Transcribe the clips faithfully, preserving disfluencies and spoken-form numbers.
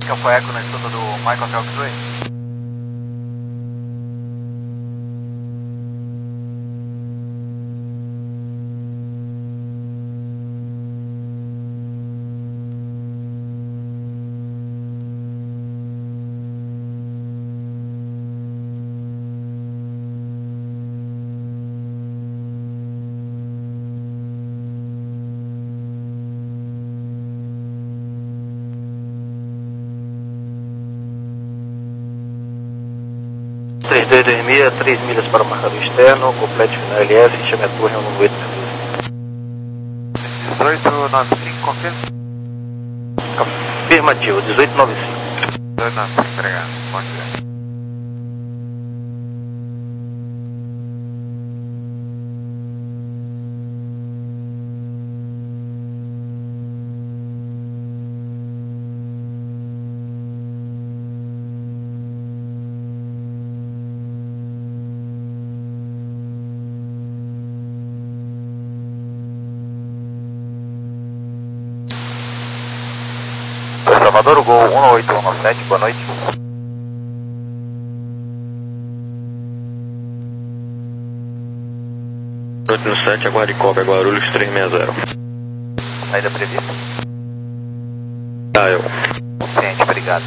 Campo Eco na escuta do Michael Telxway. três dois dois seis, três milhas para o marcador externo, complete final L S, chame a torre no oito. dezoito noventa e cinco, confirma? Afirmativo, dezoito noventa e cinco. dezoito noventa e cinco, obrigado. Bom dia. Salvador, Gol um oito um nove sete, boa noite. oito no sete, aguarde cobra, Guarulhos três seis zero. Saída prevista? Tá, eu. Ciente, obrigado.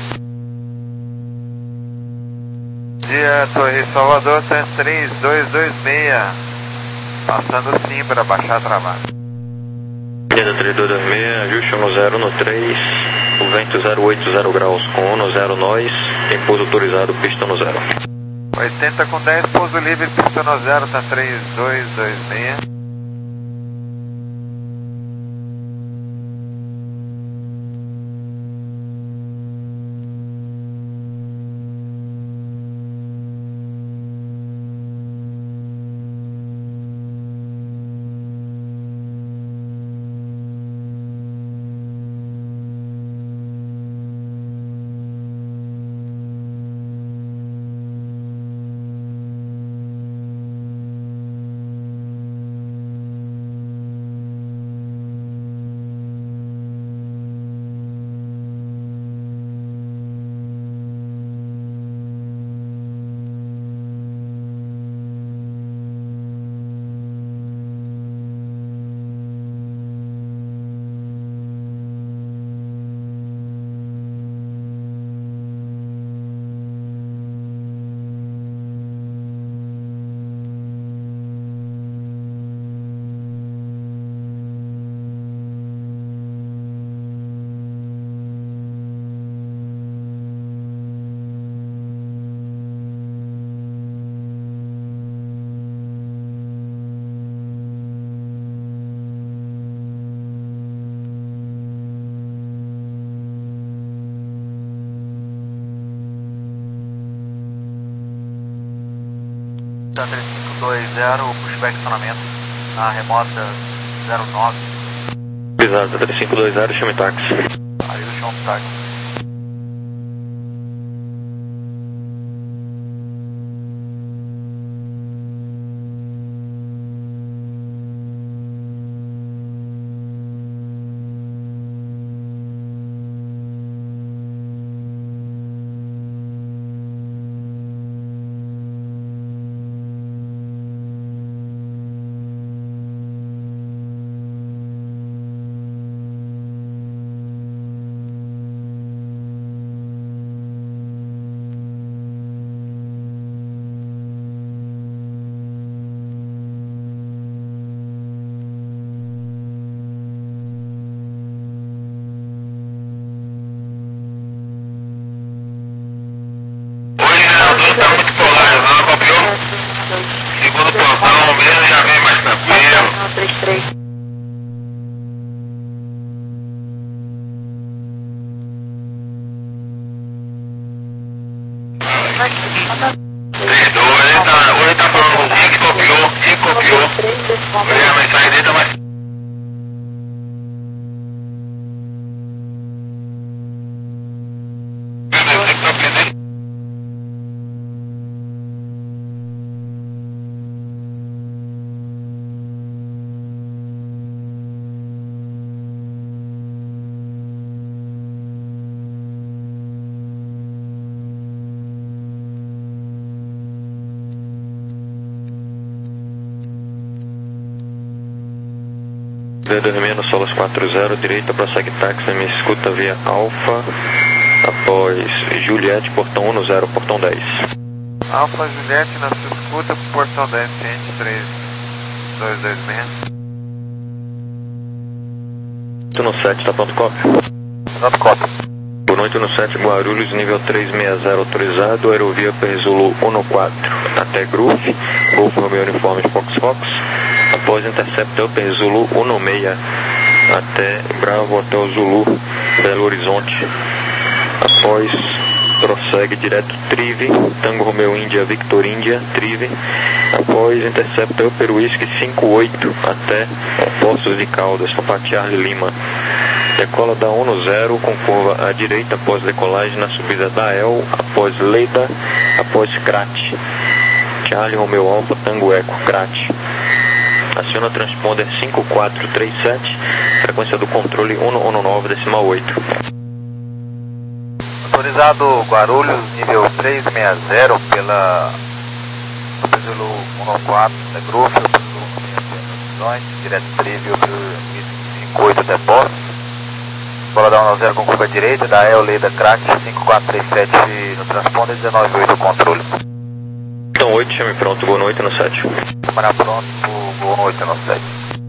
Dia, Torre Salvador, três dois dois seis. Passando sim para baixar travado. Dia três dois dois seis, ajuste um zero no três, o vento zero oito zero graus com um zero nós, tem pouso autorizado, pista no zero. oitenta com dez, pouso livre, pista no zero, tá três dois dois seis. três cinco dois zero, pushback estacionamento na remota zero nove. Exato, três cinco dois zero, chame táxi. Aí eu chamo o táxi. Tá muito polado, não copiou? Segundo portão mesmo, já vem mais tranquilo. três três. três dois, ele tá, ou ele tá falando comigo que copiou, quem copiou? Eu li a mensagem dele, mas... D dois meia no Solas quatro zero, direita, prossegue táxi, me escuta via Alfa, após Juliette, portão um zero, portão dez. Alfa Juliette na sua escuta, portão dez, ciente três dois dois seis. oito no sete, tá pronto, cópia? Pronto, cópia. Por oito no sete, Guarulhos, nível três seis zero autorizado, aerovia Perzulu um no quatro, até Groove, Golf Romeo Uniforme de Fox Fox, após Interceptor Perzulu um no seis, até Bravo Hotel Zulu, Belo Horizonte, após prossegue direto Trive, Tango Romeo Índia, Victor Índia, Trive, após Interceptor Upper Whisky cinco oito, até Poços de Caldas, Papa Charlie Lima. Decola da um no zero, com curva à direita após decolagem na subida da El, após Leida, após Crat. Charlie Romeo Alfa, Tango Eco, Crat. Aciona transponder cinco quatro três sete, frequência do controle um um nove decimal oito. Autorizado Guarulhos, nível três seis zero, pela Perzulu um no quatro, da Groove, Perzulu um no seis, direto Trivial, cinco oito até Poços. Bola da um no zero com curva direita, da El, Leda, Crack, cinco quatro três sete no transponder, dezenove oito controle. Então oito, chame pronto, gol no oito no sete. Câmara pronto, gol no oito no sete.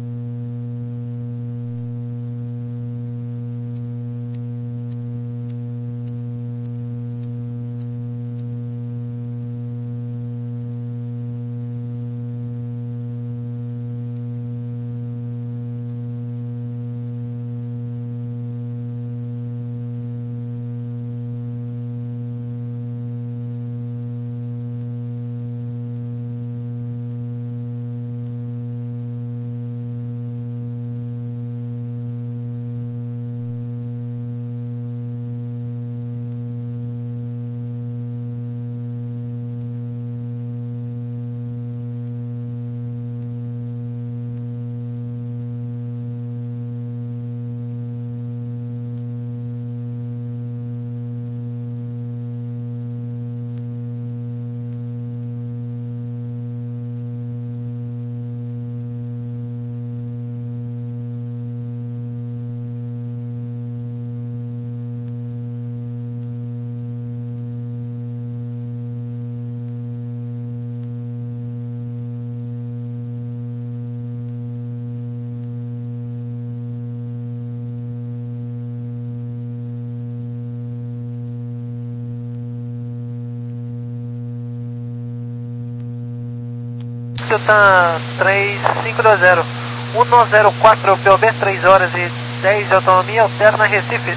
Delta três cinco dois zero, um no zero quatro P O B, três horas e dez de autonomia, alterna Recife.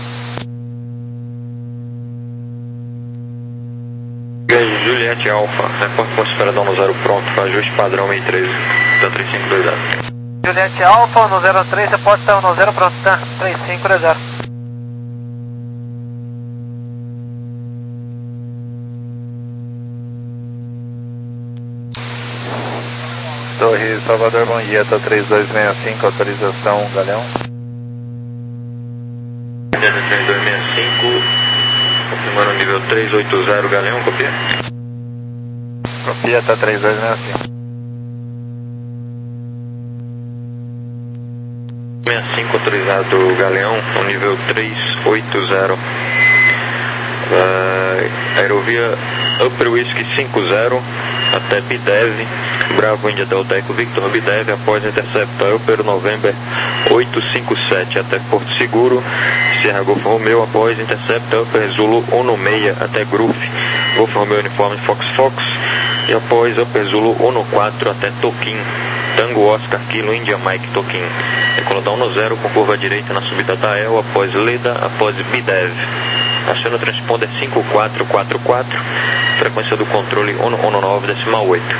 Juliette Alfa, repórter com espera da um zero pronto, ajuste padrão meio treze, tá três cinco dois zero. Juliette Alfa, um zero três, repórter um zero pronto, tá três cinco dois zero. Torre Salvador, bom dia, tá três dois seis cinco, autorização Galeão. três dois seis cinco, confirmando nível três oito zero Galeão, copia? Copia, tá três dois seis cinco. sessenta e cinco autorizado Galeão, no nível três oito zero. Uh, aerovia Upper Whisky cinco zero até Bidev, Bravo India Delta Eco Victor Bidev, após Interceptor Upper November oito cinco sete até Porto Seguro, Sierra Golf Romeo, após Interceptor Upper Zulu um no seis até Groove, Golf Romeo Uniforme Fox Fox, e após Upper Zulu um no quatro até Toquim, Tango Oscar Kilo India Mike Toquim. Decola da um no zero com curva direita na subida da El, após Leda, após Bidev. Aciona o transponder cinco quatro quatro quatro, frequência do controle um um nove decimal oito.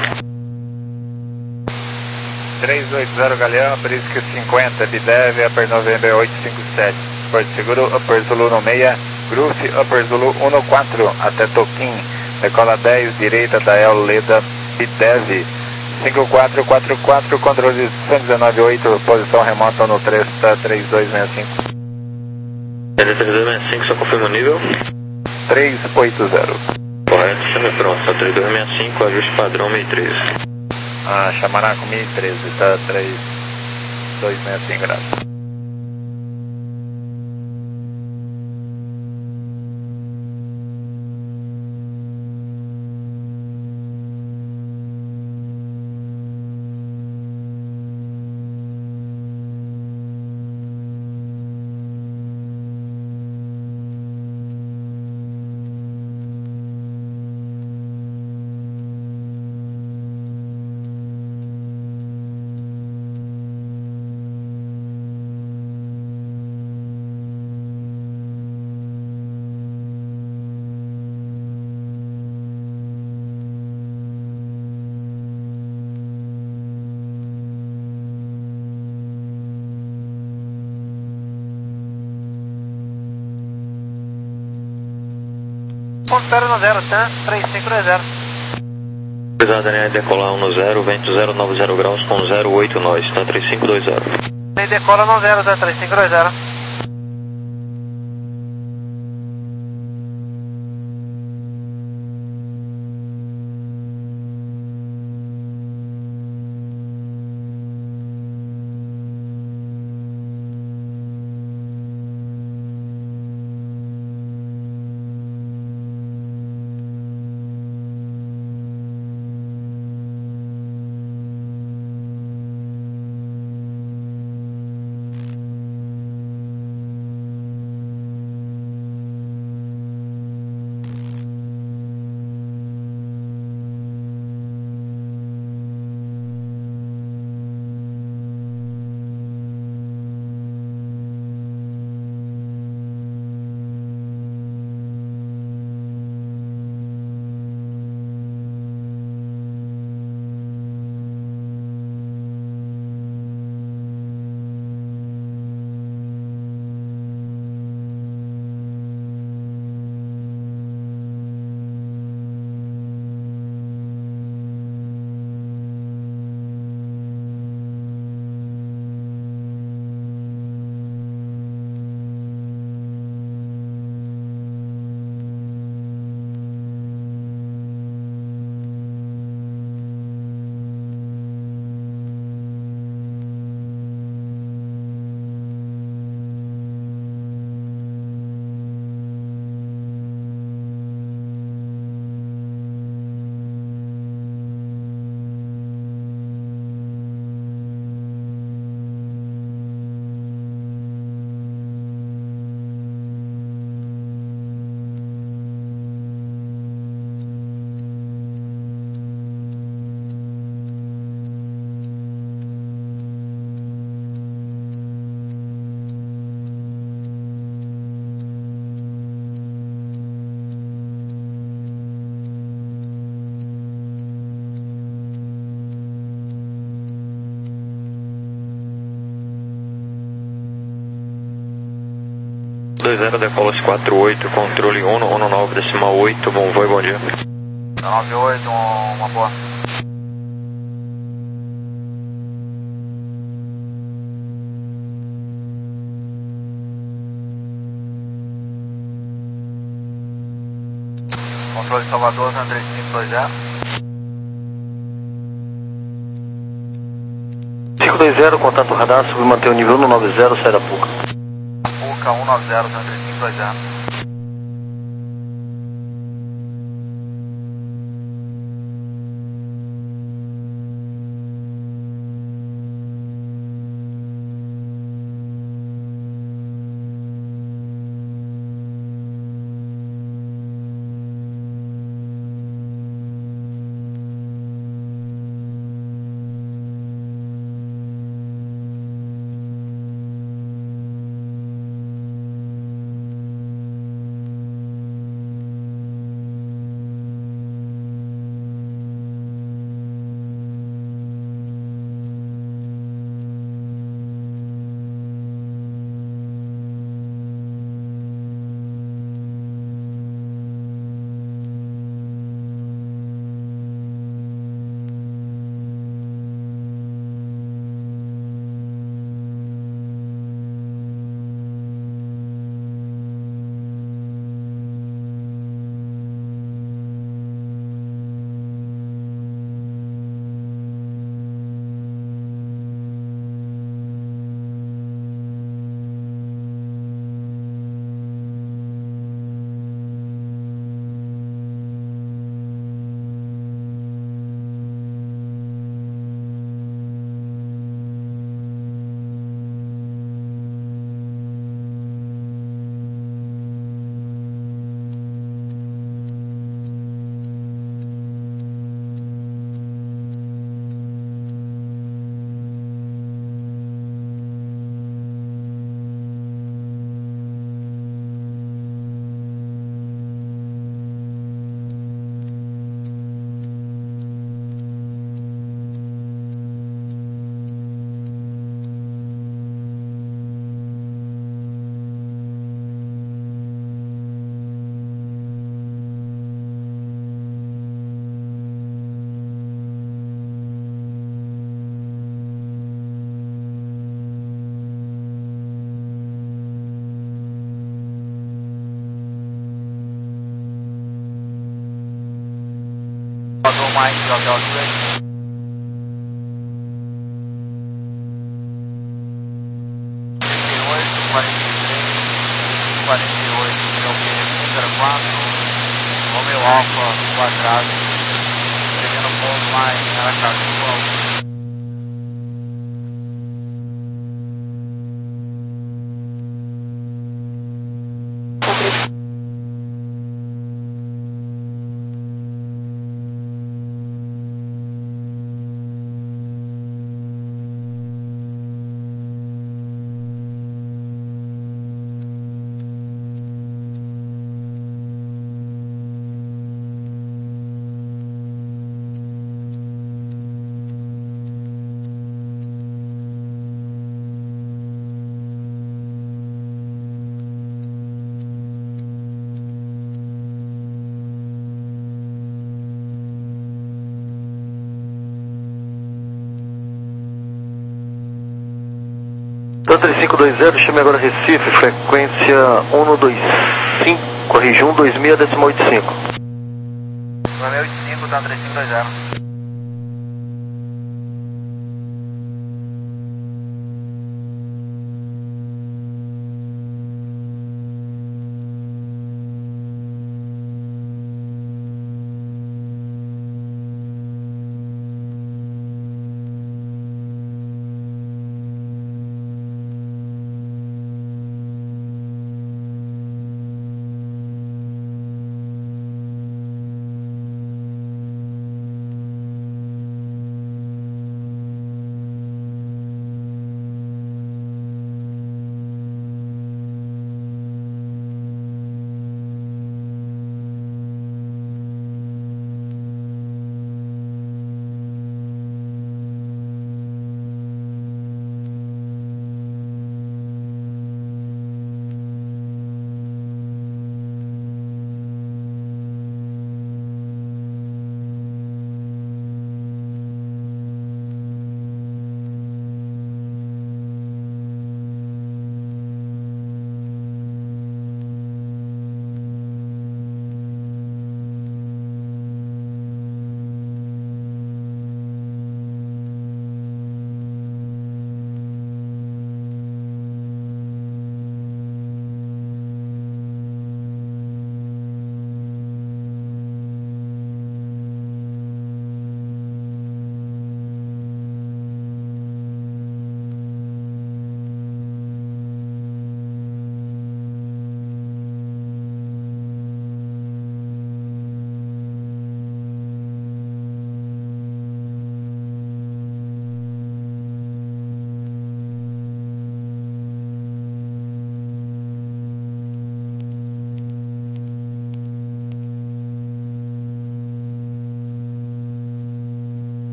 três oito zero Galeão, Brisque cinquenta, Bidev, Upper November oito cinco sete, Porto Seguro, Upper Zulu no seis, Groove, Upper Zulu um no quatro, até Toquim, decola dez, direita da El, Leda, Bidev, cinco quatro quatro quatro, controle cento e dezenove oito, posição remota no três, tá três dois seis cinco. L três dois seis cinco, só confirma o nível? três oito zero. Correto, chame pronto, tá três dois seis cinco, ajuste padrão meio treze. Ah, chamará com meio treze, tá três dois sessenta e cinco graus. Ponto zero no zero, Tan, três cinco dois zero. Cuidado, Daniel, decolar um no zero, vento zero nove zero graus com zero oito nós, Tan três cinco dois zero. Nem decola no zero, Tan, três cinco dois zero. dois zero, decola quatro oito, controle um um nove decimal oito, bom voo e bom dia. nove oito, uma boa. Controle Salvador, André cinco dois zero. cinco dois zero, contato radar, subir manter o nível um nove zero, sai da Puca. Puca um nove zero, André cinco dois zero. mais de hotel dois. quarenta e três, quarenta e oito, meu B zero quatro, Romeo Alfa quadrado, prevendo pouso lá em Aracaju. Tanto cinco dois zero, chame agora Recife, frequência um dois cinco, corrige um dois seis, décimo oito cinco. Romeo oitenta e cinco, Tantra cinco dois zero.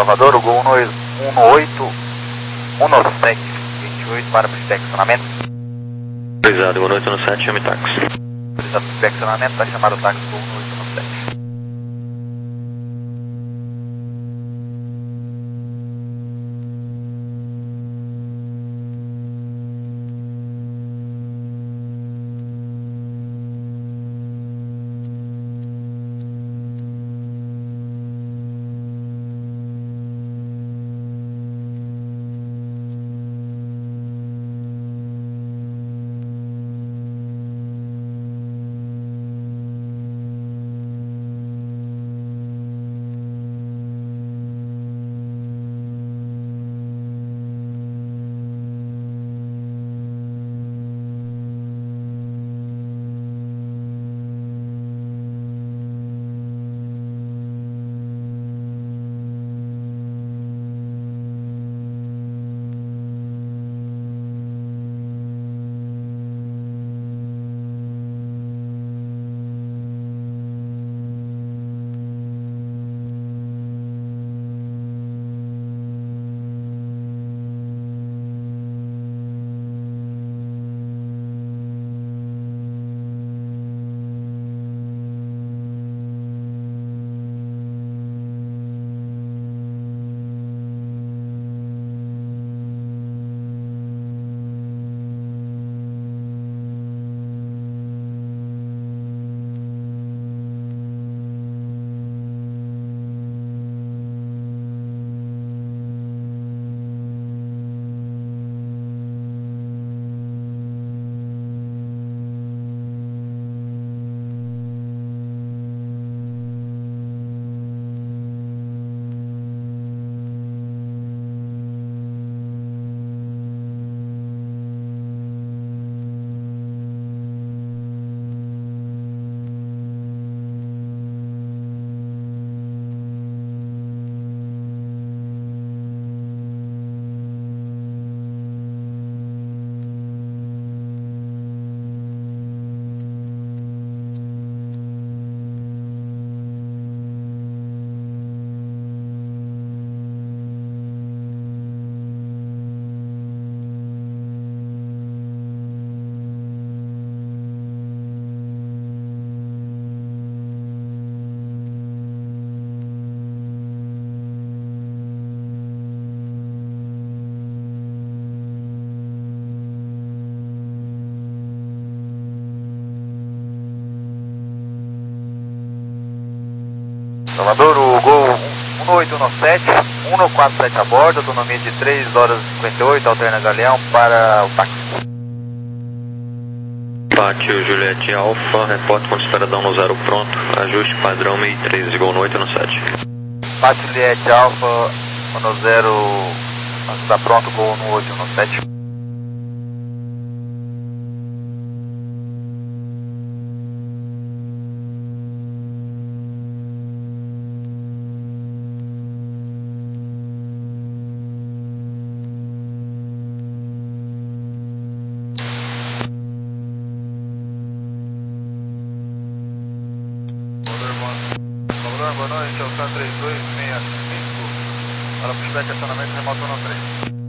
Salvador, o Gol um oito um sete, vinte e oito para inspecionamento. Autorizado, Gol um oito um sete, chame táxi. Autorizado para inspecionamento, está chamado o táxi Gol um oito um sete. Salvador, o Gol um oito um sete, um quatro sete a bordo, autonomia de três horas e cinquenta e oito, alterna Galeão para o táxi. Pátio Juliette Alfa, repórter quando espera dar no zero pronto, ajuste padrão sessenta e três, Gol um oito um sete. Pátio Juliette Alfa, no zero, está pronto, Gol um oito um sete. Boa noite, é o K três dois seis cinco, para o estacionamento remoto no três.